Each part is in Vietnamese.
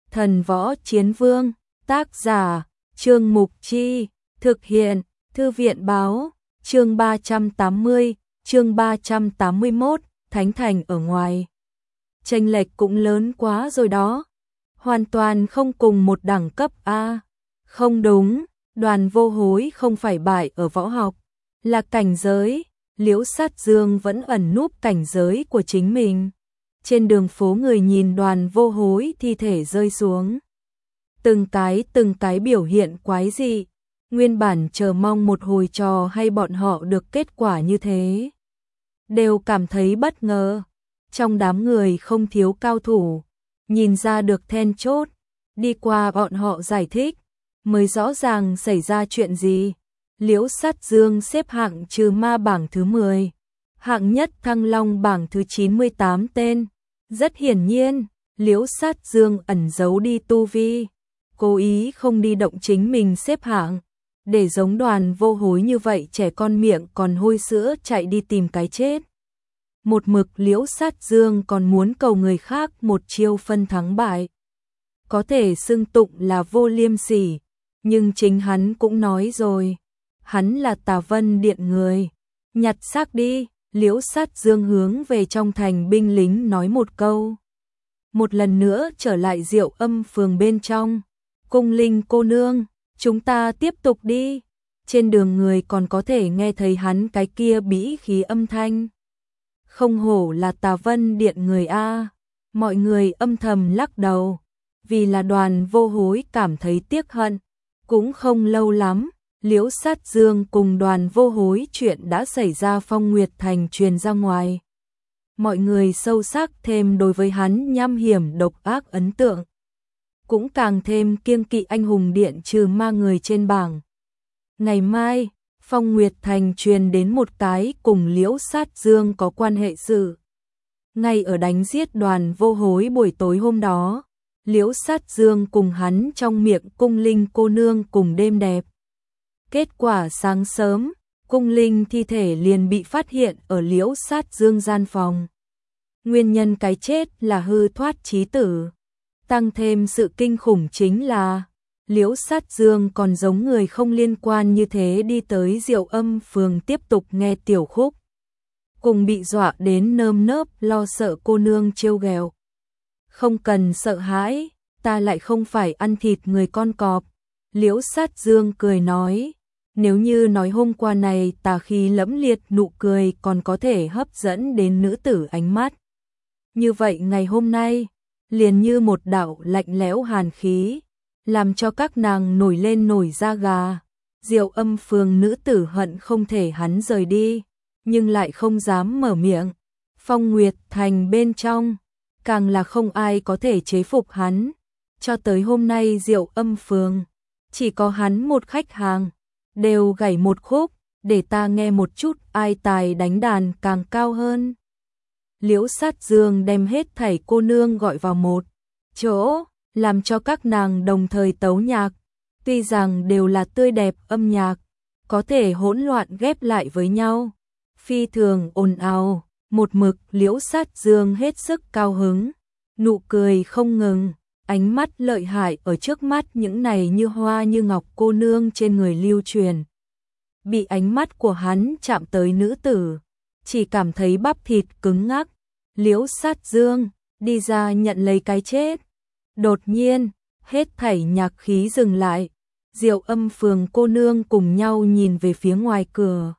Thần Võ Chiến Vương, tác giả, Trương Mục Chi, thực hiện, Thư viện báo, chương 380, chương 381, Thánh Thành ở ngoài. Chênh lệch cũng lớn quá rồi đó, hoàn toàn không cùng một đẳng cấp a. Không đúng, Đoàn Vô Hối không phải bại ở võ học, là cảnh giới. Liễu Sát Dương vẫn ẩn núp cảnh giới của chính mình. Trên đường phố người nhìn Đoàn Vô Hối thi thể rơi xuống. Từng cái biểu hiện quái dị. Nguyên bản chờ mong một hồi trò hay bọn họ được kết quả như thế. Đều cảm thấy bất ngờ. Trong đám người không thiếu cao thủ. Nhìn ra được then chốt. Đi qua bọn họ giải thích. Mới rõ ràng xảy ra chuyện gì. Liễu Sát Dương xếp hạng trừ ma bảng thứ 10. Hạng nhất Thăng Long bảng thứ 98 tên. Rất hiển nhiên, Liễu Sát Dương ẩn giấu đi tu vi. Cố ý không đi động chính mình xếp hạng. Để giống Đoàn Vô Hối như vậy trẻ con miệng còn hôi sữa chạy đi tìm cái chết. Một mực Liễu Sát Dương còn muốn cầu người khác một chiêu phân thắng bại. Có thể xưng tụng là vô liêm sỉ, nhưng chính hắn cũng nói rồi. Hắn là Tà Vân Điện người. Nhặt xác đi, Liễu Sát Dương hướng về trong thành binh lính nói một câu. Một lần nữa trở lại Diệu Âm phường bên trong. Cung Linh cô nương, chúng ta tiếp tục đi. Trên đường người còn có thể nghe thấy hắn cái kia bĩ khí âm thanh. Không hổ là Tà Vân Điện người a. Mọi người âm thầm lắc đầu. Vì là Đoàn Vô Hối cảm thấy tiếc hận. Cũng không lâu lắm. Liễu Sát Dương cùng Đoàn Vô Hối chuyện đã xảy ra Phong Nguyệt Thành truyền ra ngoài. Mọi người sâu sắc thêm đối với hắn nham hiểm độc ác ấn tượng. Cũng càng thêm kiêng kỵ anh hùng điện trừ ma người trên bảng. Ngày mai, Phong Nguyệt Thành truyền đến một cái cùng Liễu Sát Dương có quan hệ sự. Ngay ở đánh giết Đoàn Vô Hối buổi tối hôm đó, Liễu Sát Dương cùng hắn trong miệng Cung Linh cô nương cùng đêm đẹp. Kết quả sáng sớm, Cung Linh thi thể liền bị phát hiện ở Liễu Sát Dương gian phòng. Nguyên nhân cái chết là hư thoát chí tử. Tăng thêm sự kinh khủng chính là Liễu Sát Dương còn giống người không liên quan như thế đi tới Diệu Âm phường tiếp tục nghe tiểu khúc. Cùng bị dọa đến nơm nớp lo sợ cô nương trêu ghẹo. Không cần sợ hãi, ta lại không phải ăn thịt người con cọp. Liễu Sát Dương cười nói. Nếu như nói hôm qua này tà khí lẫm liệt nụ cười còn có thể hấp dẫn đến nữ tử ánh mắt. Như vậy ngày hôm nay, liền như một đạo lạnh lẽo hàn khí, làm cho các nàng nổi lên nổi da gà. Diệu Âm phường nữ tử hận không thể hắn rời đi, nhưng lại không dám mở miệng. Phong Nguyệt Thành bên trong, càng là không ai có thể chế phục hắn. Cho tới hôm nay Diệu Âm phường, chỉ có hắn một khách hàng. Đều gảy một khúc, để ta nghe một chút ai tài đánh đàn càng cao hơn. Liễu Sát Dương đem hết thảy cô nương gọi vào một chỗ, làm cho các nàng đồng thời tấu nhạc. Tuy rằng đều là tươi đẹp âm nhạc, có thể hỗn loạn ghép lại với nhau. Phi thường ồn ào, một mực Liễu Sát Dương hết sức cao hứng, nụ cười không ngừng. Ánh mắt lợi hại ở trước mắt những này như hoa như ngọc cô nương trên người lưu truyền. Bị ánh mắt của hắn chạm tới nữ tử, chỉ cảm thấy bắp thịt cứng ngắc. Liễu Sát Dương, đi ra nhận lấy cái chết. Đột nhiên, hết thảy nhạc khí dừng lại. Diệu Âm phường cô nương cùng nhau nhìn về phía ngoài cửa.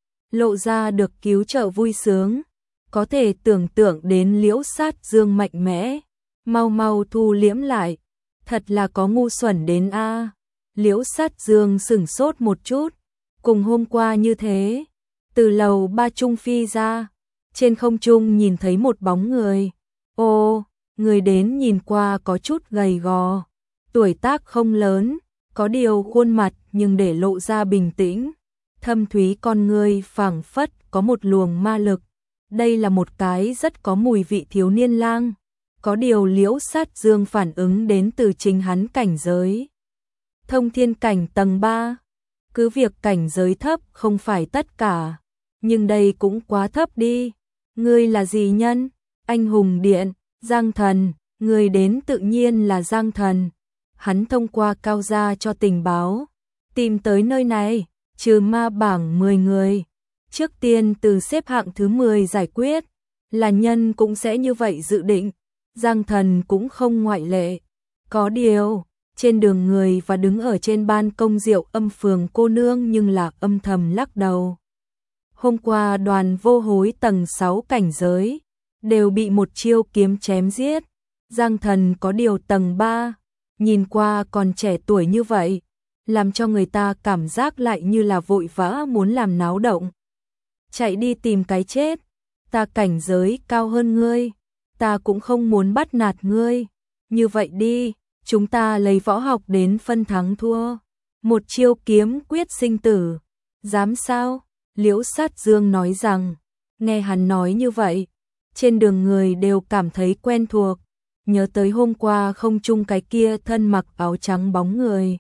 Lộ ra được cứu trợ vui sướng. Có thể tưởng tượng đến Liễu Sát Dương mạnh mẽ. Mau mau thu liễm lại, thật là có ngu xuẩn đến a. Liễu Sát Dương sửng sốt một chút, cùng hôm qua như thế, từ lầu 3 trung phi ra, trên không trung nhìn thấy một bóng người. Ô, người đến nhìn qua có chút gầy gò, tuổi tác không lớn, có điều khuôn mặt nhưng để lộ ra bình tĩnh, thâm thúy con người phảng phất có một luồng ma lực. Đây là một cái rất có mùi vị thiếu niên lang. Có điều Liễu Sát Dương phản ứng đến từ chính hắn cảnh giới. Thông thiên cảnh tầng 3. Cứ việc cảnh giới thấp không phải tất cả, nhưng đây cũng quá thấp đi. Ngươi là gì nhân? Anh hùng điện, Giang thần, Người đến tự nhiên là Giang Thần. Hắn thông qua Cao gia cho tình báo, tìm tới nơi này, trừ ma bảng 10 người. Trước tiên từ xếp hạng thứ 10 giải quyết, là nhân cũng sẽ như vậy dự định. Giang Thần cũng không ngoại lệ. Có điều, trên đường người và đứng ở trên ban công Diệu Âm phường cô nương nhưng là âm thầm lắc đầu. Hôm qua Đoàn Vô Hối tầng 6 cảnh giới, đều bị một chiêu kiếm chém giết. Giang Thần có điều tầng 3, nhìn qua còn trẻ tuổi như vậy, làm cho người ta cảm giác lại như là vội vã muốn làm náo động. Chạy đi tìm cái chết, ta cảnh giới cao hơn ngươi, ta cũng không muốn bắt nạt ngươi. Như vậy đi, chúng ta lấy võ học đến phân thắng thua. Một chiêu kiếm quyết sinh tử. Dám sao? Liễu Sát Dương nói rằng, nghe hắn nói như vậy, trên đường người đều cảm thấy quen thuộc, nhớ tới hôm qua không chung cái kia thân mặc áo trắng bóng người.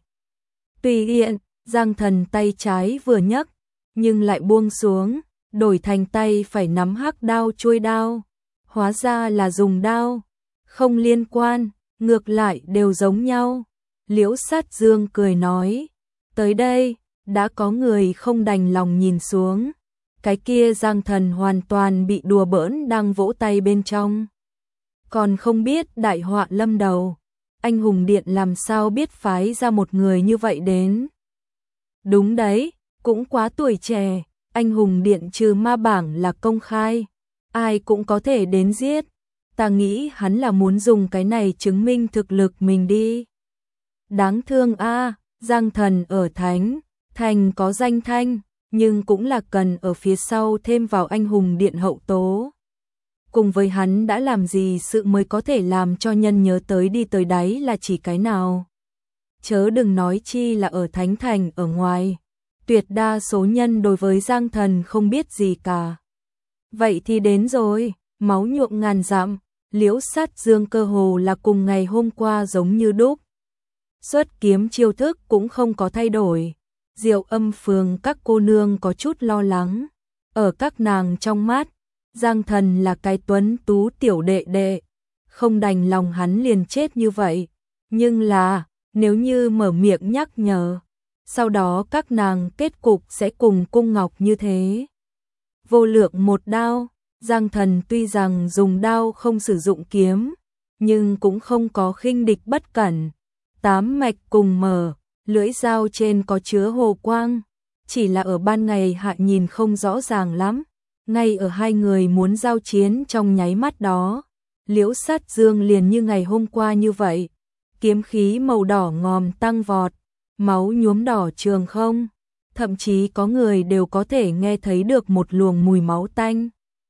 Tùy tiện, Giang Thần tay trái vừa nhấc, nhưng lại buông xuống, đổi thành tay phải nắm hắc đao chuôi đao. Hóa ra là dùng đao, không liên quan, ngược lại đều giống nhau. Liễu Sát Dương cười nói, tới đây, đã có người không đành lòng nhìn xuống. Cái kia Giang Thần hoàn toàn bị đùa bỡn đang vỗ tay bên trong. Còn không biết đại họa lâm đầu, anh hùng điện làm sao biết phái ra một người như vậy đến. Đúng đấy, cũng quá tuổi trẻ, anh hùng điện trừ ma bảng là công khai, ai cũng có thể đến giết. Ta nghĩ hắn là muốn dùng cái này chứng minh thực lực mình đi. Đáng thương a, Giang Thần ở thành có danh thanh, nhưng cũng là cần ở phía sau thêm vào anh hùng điện hậu tố. Cùng với hắn đã làm gì sự mới có thể làm cho nhân nhớ tới đi tới đáy là chỉ cái nào. Chớ đừng nói chi là ở Thánh Thành ở ngoài, tuyệt đa số nhân đối với Giang Thần không biết gì cả. Vậy thì đến rồi, máu nhuộm ngàn dặm, Liễu Sát Dương cơ hồ là cùng ngày hôm qua giống như đúc. Xuất kiếm chiêu thức cũng không có thay đổi. Diệu Âm phường các cô nương có chút lo lắng. Ở các nàng trong mắt, Giang Thần là cái tuấn tú tiểu đệ đệ, không đành lòng hắn liền chết như vậy. Nhưng là, nếu như mở miệng nhắc nhở, sau đó các nàng kết cục sẽ cùng Cung Ngọc như thế. Vô lượng một đao, Giang Thần tuy rằng dùng đao không sử dụng kiếm, nhưng cũng không có khinh địch bất cẩn. 8 mạch cùng mở, lưỡi dao trên có chứa hồ quang, chỉ là ở ban ngày hạ nhìn không rõ ràng lắm. Ngay ở hai người muốn giao chiến trong nháy mắt đó, Liễu Sát Dương liền như ngày hôm qua như vậy, kiếm khí màu đỏ ngòm tăng vọt, máu nhuốm đỏ trường không, thậm chí có người đều có thể nghe thấy được một luồng mùi máu tanh.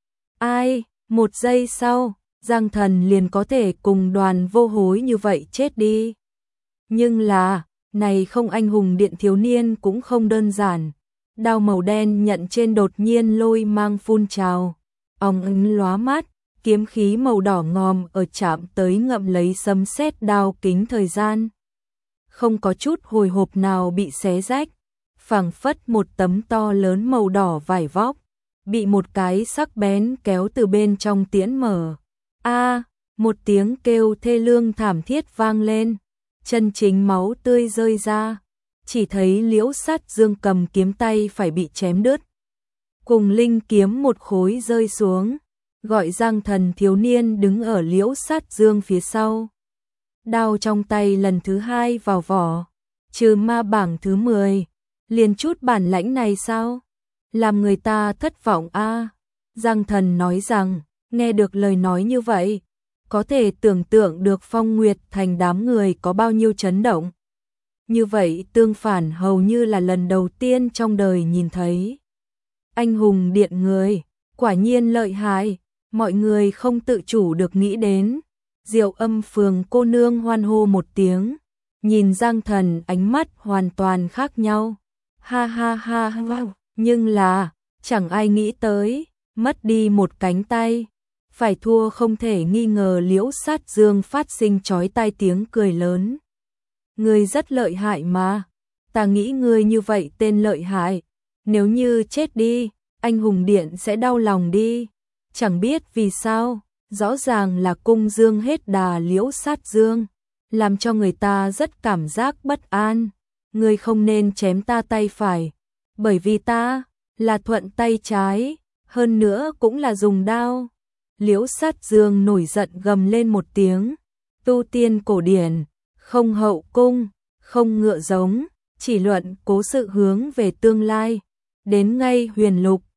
Ai, một giây sau, Giang Thần liền có thể cùng Đoàn Vô Hối như vậy chết đi. Nhưng là, này không anh hùng điện thiếu niên cũng không đơn giản. Đao màu đen nhận trên đột nhiên lôi mang phun trào, ong ánh lóa mắt, kiếm khí màu đỏ ngòm ở chạm tới ngậm lấy sấm sét đao kính thời gian. Không có chút hồi hộp nào bị xé rách, phảng phất một tấm to lớn màu đỏ vải vóc, bị một cái sắc bén kéo từ bên trong tiễn mở. A, một tiếng kêu thê lương thảm thiết vang lên, chân chính máu tươi rơi ra. Chỉ thấy Liễu Sát Dương cầm kiếm tay phải bị chém đứt, cùng linh kiếm một khối rơi xuống, gọi Giang Thần thiếu niên đứng ở Liễu Sát Dương phía sau. Đao trong tay lần thứ 2 vào vỏ, trừ ma bảng thứ 10, liền chút bản lãnh này sao? Làm người ta thất vọng a. Giang Thần nói rằng, nghe được lời nói như vậy, có thể tưởng tượng được Phong Nguyệt Thành đám người có bao nhiêu chấn động. Như vậy tương phản hầu như là lần đầu tiên trong đời nhìn thấy. Anh hùng điện người, quả nhiên lợi hại, mọi người không tự chủ được nghĩ đến. Diệu Âm phường cô nương hoan hô một tiếng, nhìn Giang Thần ánh mắt hoàn toàn khác nhau. Ha ha ha ha, nhưng là, chẳng ai nghĩ tới, mất đi một cánh tay, phải thua không thể nghi ngờ. Liễu Sát Dương phát sinh chói tai tiếng cười lớn. Ngươi rất lợi hại mà, ta nghĩ ngươi như vậy tên lợi hại, nếu như chết đi, anh hùng điện sẽ đau lòng đi. Chẳng biết vì sao, rõ ràng là cung dương hết đà Liễu Sát Dương, làm cho người ta rất cảm giác bất an. Ngươi không nên chém ta tay phải, bởi vì ta là thuận tay trái, hơn nữa cũng là dùng đao. Liễu Sát Dương nổi giận gầm lên một tiếng, tu tiên cổ điển, không hậu cung, không ngựa giống, chỉ luận cố sự hướng về tương lai. Đến ngay Huyền Lục,